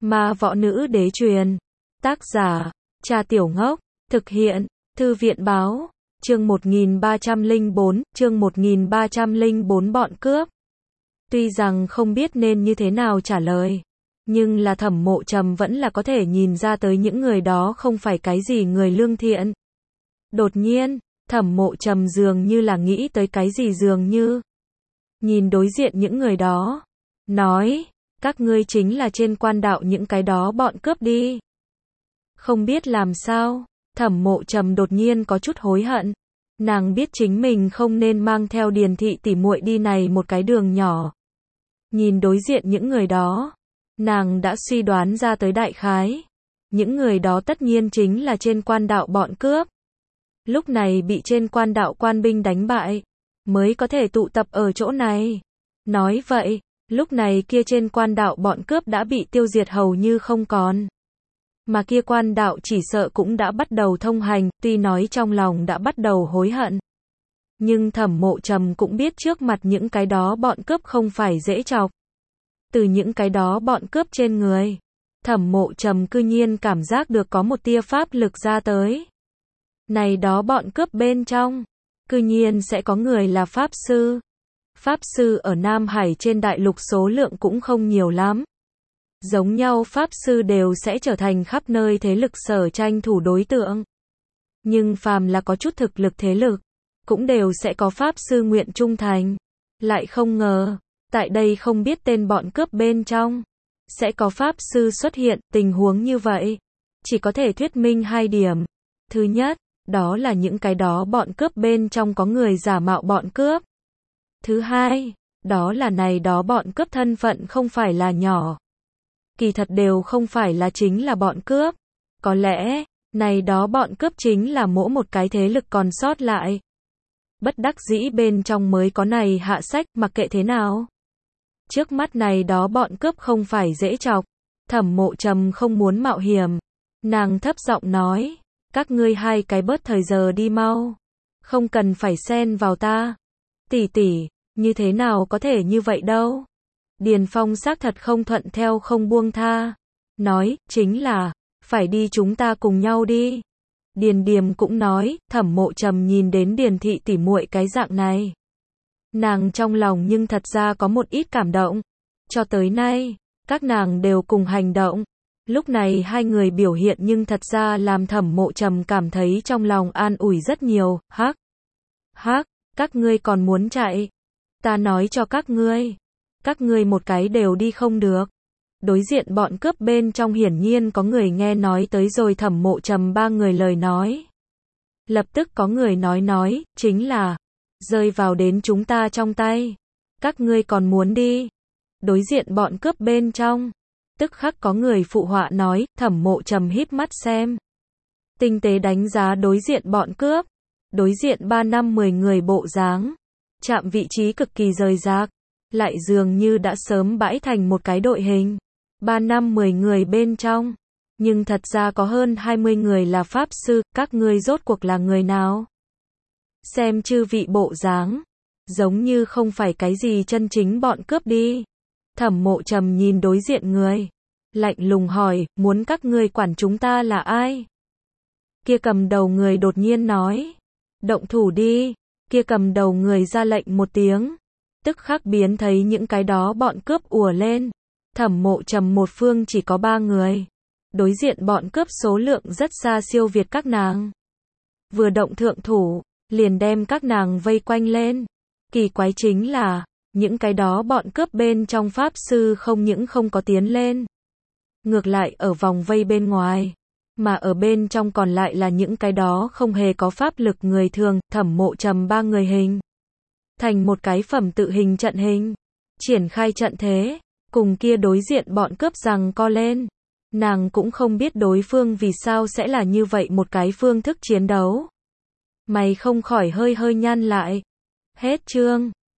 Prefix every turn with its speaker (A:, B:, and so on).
A: Ma võ nữ đế truyền. Tác giả, Trà Tiểu Ngốc. Thực hiện, Thư viện báo. Chương 1304 bọn cướp. Tuy rằng không biết nên như thế nào trả lời, nhưng là Thẩm Mộ Trầm vẫn là có thể nhìn ra tới những người đó không phải cái gì người lương thiện. Đột nhiên, Thẩm Mộ Trầm dường như là nghĩ tới cái gì dường như. Nhìn đối diện những người đó, nói, các ngươi chính là trên quan đạo những cái đó bọn cướp đi. Không biết làm sao, Thẩm Mộ Trầm đột nhiên có chút hối hận. Nàng biết chính mình không nên mang theo Điền thị tỉ muội đi này một cái đường nhỏ. Nhìn đối diện những người đó, nàng đã suy đoán ra tới đại khái. Những người đó tất nhiên chính là trên quan đạo bọn cướp. Lúc này bị trên quan đạo quan binh đánh bại, mới có thể tụ tập ở chỗ này. Nói vậy, lúc này kia trên quan đạo bọn cướp đã bị tiêu diệt hầu như không còn. Mà kia quan đạo chỉ sợ cũng đã bắt đầu thông hành, tuy nói trong lòng đã bắt đầu hối hận. Nhưng Thẩm Mộ Trầm cũng biết trước mặt những cái đó bọn cướp không phải dễ chọc. Từ những cái đó bọn cướp trên người, Thẩm Mộ Trầm cư nhiên cảm giác được có một tia pháp lực ra tới. Này đó bọn cướp bên trong, cư nhiên sẽ có người là Pháp Sư. Pháp Sư ở Nam Hải trên đại lục số lượng cũng không nhiều lắm. Giống nhau Pháp Sư đều sẽ trở thành khắp nơi thế lực sở tranh thủ đối tượng. Nhưng phàm là có chút thực lực thế lực, cũng đều sẽ có Pháp Sư nguyện trung thành. Lại không ngờ, tại đây không biết tên bọn cướp bên trong, sẽ có Pháp Sư xuất hiện, tình huống như vậy. Chỉ có thể thuyết minh hai điểm. Thứ nhất, đó là những cái đó bọn cướp bên trong có người giả mạo bọn cướp. Thứ hai, đó là này đó bọn cướp thân phận không phải là nhỏ. Kỳ thật đều không phải là chính là bọn cướp. Có lẽ, này đó bọn cướp chính là mỗi một cái thế lực còn sót lại. Bất đắc dĩ bên trong mới có này hạ sách, mặc kệ thế nào. Trước mắt này đó bọn cướp không phải dễ chọc. Thẩm Mộ Trầm không muốn mạo hiểm. Nàng thấp giọng nói, các ngươi hai cái bớt thời giờ đi mau. Không cần phải xen vào ta. Tỷ tỷ, như thế nào có thể như vậy đâu. Điền Phong xác thật không thuận theo không buông tha. Nói, chính là, phải đi chúng ta cùng nhau đi. Điền Điềm cũng nói, Thẩm Mộ Trầm nhìn đến Điền thị tỉ muội cái dạng này. Nàng trong lòng nhưng thật ra có một ít cảm động. Cho tới nay, các nàng đều cùng hành động. Lúc này hai người biểu hiện nhưng thật ra làm Thẩm Mộ Trầm cảm thấy trong lòng an ủi rất nhiều. Hắc, các ngươi còn muốn chạy. Ta nói cho các ngươi một cái đều đi không được. Đối diện bọn cướp bên trong hiển nhiên có người nghe nói tới rồi Thẩm Mộ Trầm ba người lời nói. Lập tức có người nói, chính là, rơi vào đến chúng ta trong tay. Các ngươi còn muốn đi. Đối diện bọn cướp bên trong. Tức khắc có người phụ họa nói, Thẩm Mộ Trầm híp mắt xem. Tinh tế đánh giá đối diện bọn cướp. Đối diện 3-5-10 người bộ dáng. Chạm vị trí cực kỳ rời rạc. Lại dường như đã sớm bãi thành một cái đội hình. 3-5-10 người bên trong. Nhưng thật ra có hơn 20 người là Pháp Sư, các ngươi rốt cuộc là người nào? Xem chư vị bộ dáng. Giống như không phải cái gì chân chính bọn cướp đi. Thẩm Mộ Trầm nhìn đối diện người. Lạnh lùng hỏi, muốn các ngươi quản chúng ta là ai? Kia cầm đầu người đột nhiên nói. Động thủ đi. Kia cầm đầu người ra lệnh một tiếng. Tức khắc biến thấy những cái đó bọn cướp ùa lên. Thẩm Mộ Trầm một phương chỉ có 3 người. Đối diện bọn cướp số lượng rất xa siêu việt các nàng. Vừa động thượng thủ, liền đem các nàng vây quanh lên. Kỳ quái chính là, những cái đó bọn cướp bên trong Pháp Sư không những không có tiến lên. Ngược lại ở vòng vây bên ngoài. Mà ở bên trong còn lại là những cái đó không hề có pháp lực người thường. Thẩm Mộ Trầm 3 người hình thành một cái phẩm tự hình trận hình. Triển khai trận thế. Cùng kia đối diện bọn cướp giằng co lên. Nàng cũng không biết đối phương vì sao sẽ là như vậy một cái phương thức chiến đấu. Mày không khỏi hơi nhăn lại. Hết chương.